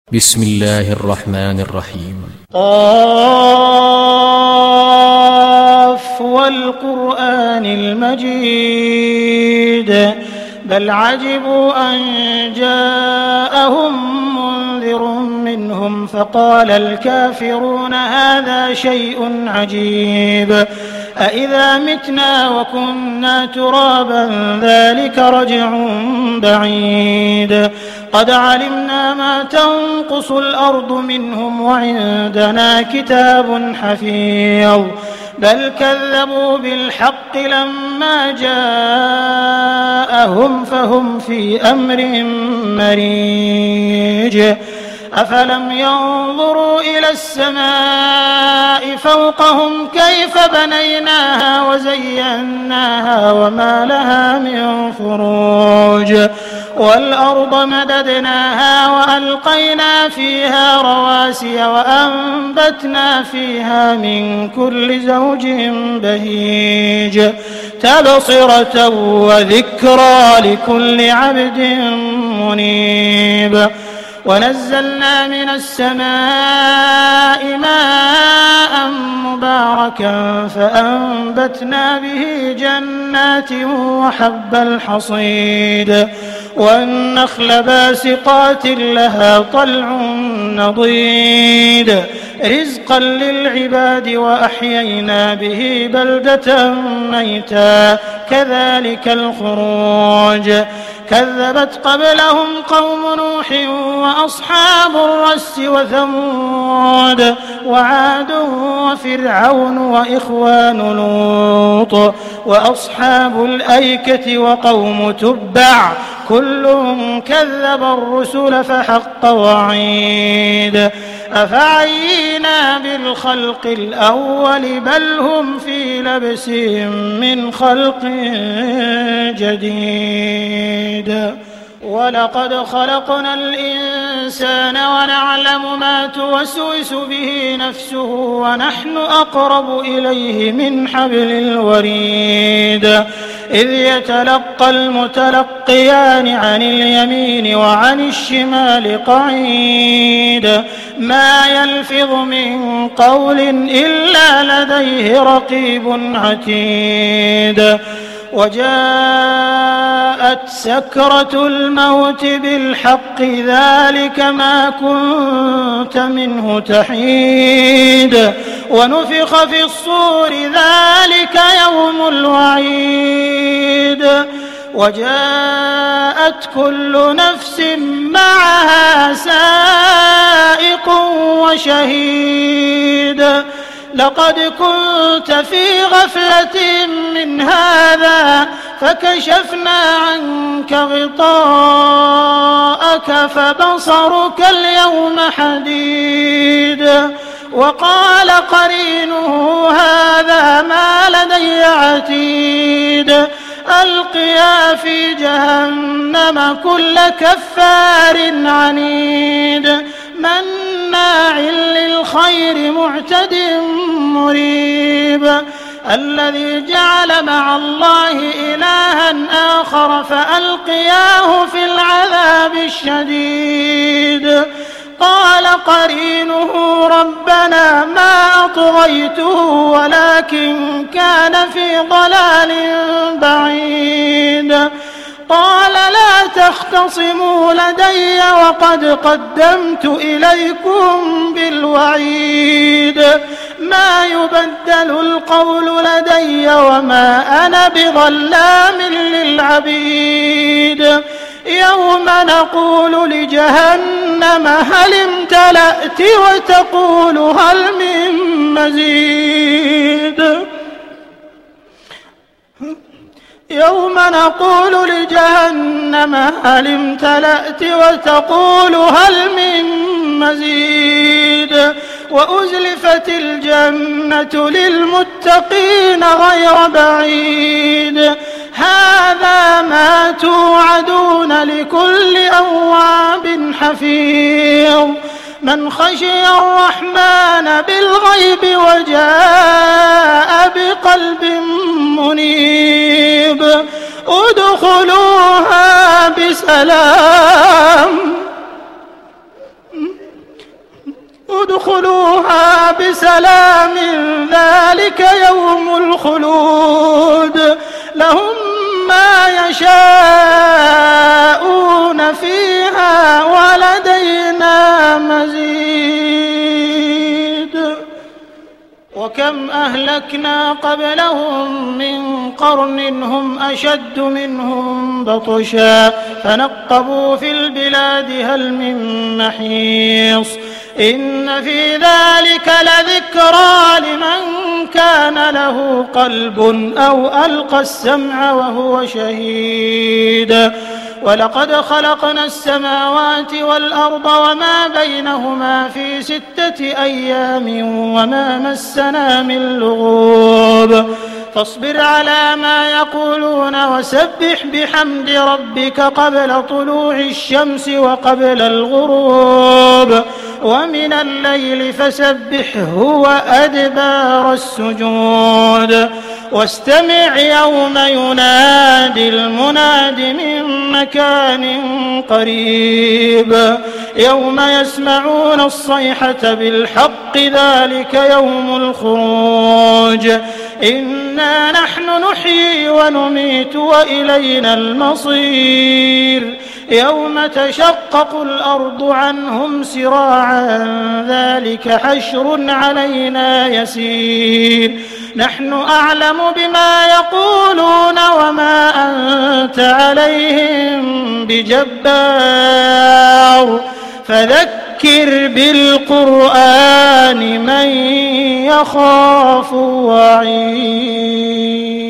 بسم الله الرحمن الرحيم. قاف والقرآن المجيد بل عجبوا أن جاءهم منذر منهم فقال الكافرون هذا شيء عجيب أإذا متنا وكنا ترابا ذلك رجع بعيد قد علمنا ما تنقص الأرض منهم وعندنا كتاب حفيظ بل كذبوا بالحق لما جاءهم فهم في أمر مريج أفلم ينظروا إلى السماء فوقهم كيف بنيناها وزيناها وما لها من فروج والأرض مددناها وألقينا فيها رواسي وأنبتنا فيها من كل زوج بهيج تبصرة وذكرى لكل عبد منيب ونزلنا من السماء ماء مباركا فأنبتنا به جنات وحب الحصيد والنخل باسقات لها طلع نضيد رزقا للعباد وأحيينا به بلدة ميتا كذلك الخروج كذبت قبلهم قوم نوح وأصحاب الرس وثمود وعاد وفرعون وإخوان لوط وأصحاب الأيكة وقوم تبع كل كذب الرسل فحق وعيد أفعينا بالخلق الأول بل هم في لبس من خلق جديد ولقد خلقنا الإنسان ونعلم ما توسوس به نفسه ونحن أقرب إليه من حبل الوريد إذ يتلقى المتلقيان عن اليمين وعن الشمال قعيد ما يلفظ من قول إلا لديه رقيب عتيد وجاءت سكرة الموت بالحق ذلك ما كنت منه تحيد ونفخ في الصور ذلك يوم الوعيد وجاءت كل نفس معها سائق وشهيد لقد كنت في غفلة من هذا فكشفنا عنك غطاءك فبصرك اليوم حديد وقال قرينه هذا ما لدي عتيد ألقيا في جهنم كل كفار عنيد مناع للخير معتد مريب الذي جعل مع الله إلها آخر فألقياه في العذاب الشديد قال قرينه ربنا ما أطغيته ولكن كان في ضلال بعيد قال لا تختصموا لدي وقد قدمت إليكم بالوعيد ما يبدل القول لدي وما أنا بظلام للعبيد يوم نقول لجهنم هل امتلأت وتقول هل من مزيد يوم نقول لجهنم هل امتلأت وتقول هل من مزيد وأزلفت الجنة للمتقين غير بعيد هذا ما توعدون لكل أواب حفيظ من خشي الرحمن بالغيب وجاء بقلب منيب ادخلوها بسلام ادخلوها بسلام ذلك يوم الخلود لهم ما يشاءون فيها ولدينا مزيد. وكم أهلكنا قبلهم من قرن هم أشد منهم بطشا فنقبوا في البلاد هل من محيص إن في ذلك لذكرى لمن كان له قلب أو ألقى السمع وهو شهيد. ولقد خلقنا السماوات والأرض وما بينهما في 6 أيام وما مسنا من لغوب فاصبر على ما يقولون وسبح بحمد ربك قبل طلوع الشمس وقبل الغروب ومن الليل فسبحه وأدبار السجود واستمع يوم ينادي المناد من مكان قريب يوم يسمعون الصيحة بالحق ذلك يوم الخروج إنا نحن نحيي ونميت وإلينا المصير يوم تشقق الأرض عنهم سراعا ذلك حشر علينا يسير نحن أعلم بما يقولون وما أنت عليهم بجبار فذكر بالقرآن من يخاف وعيد.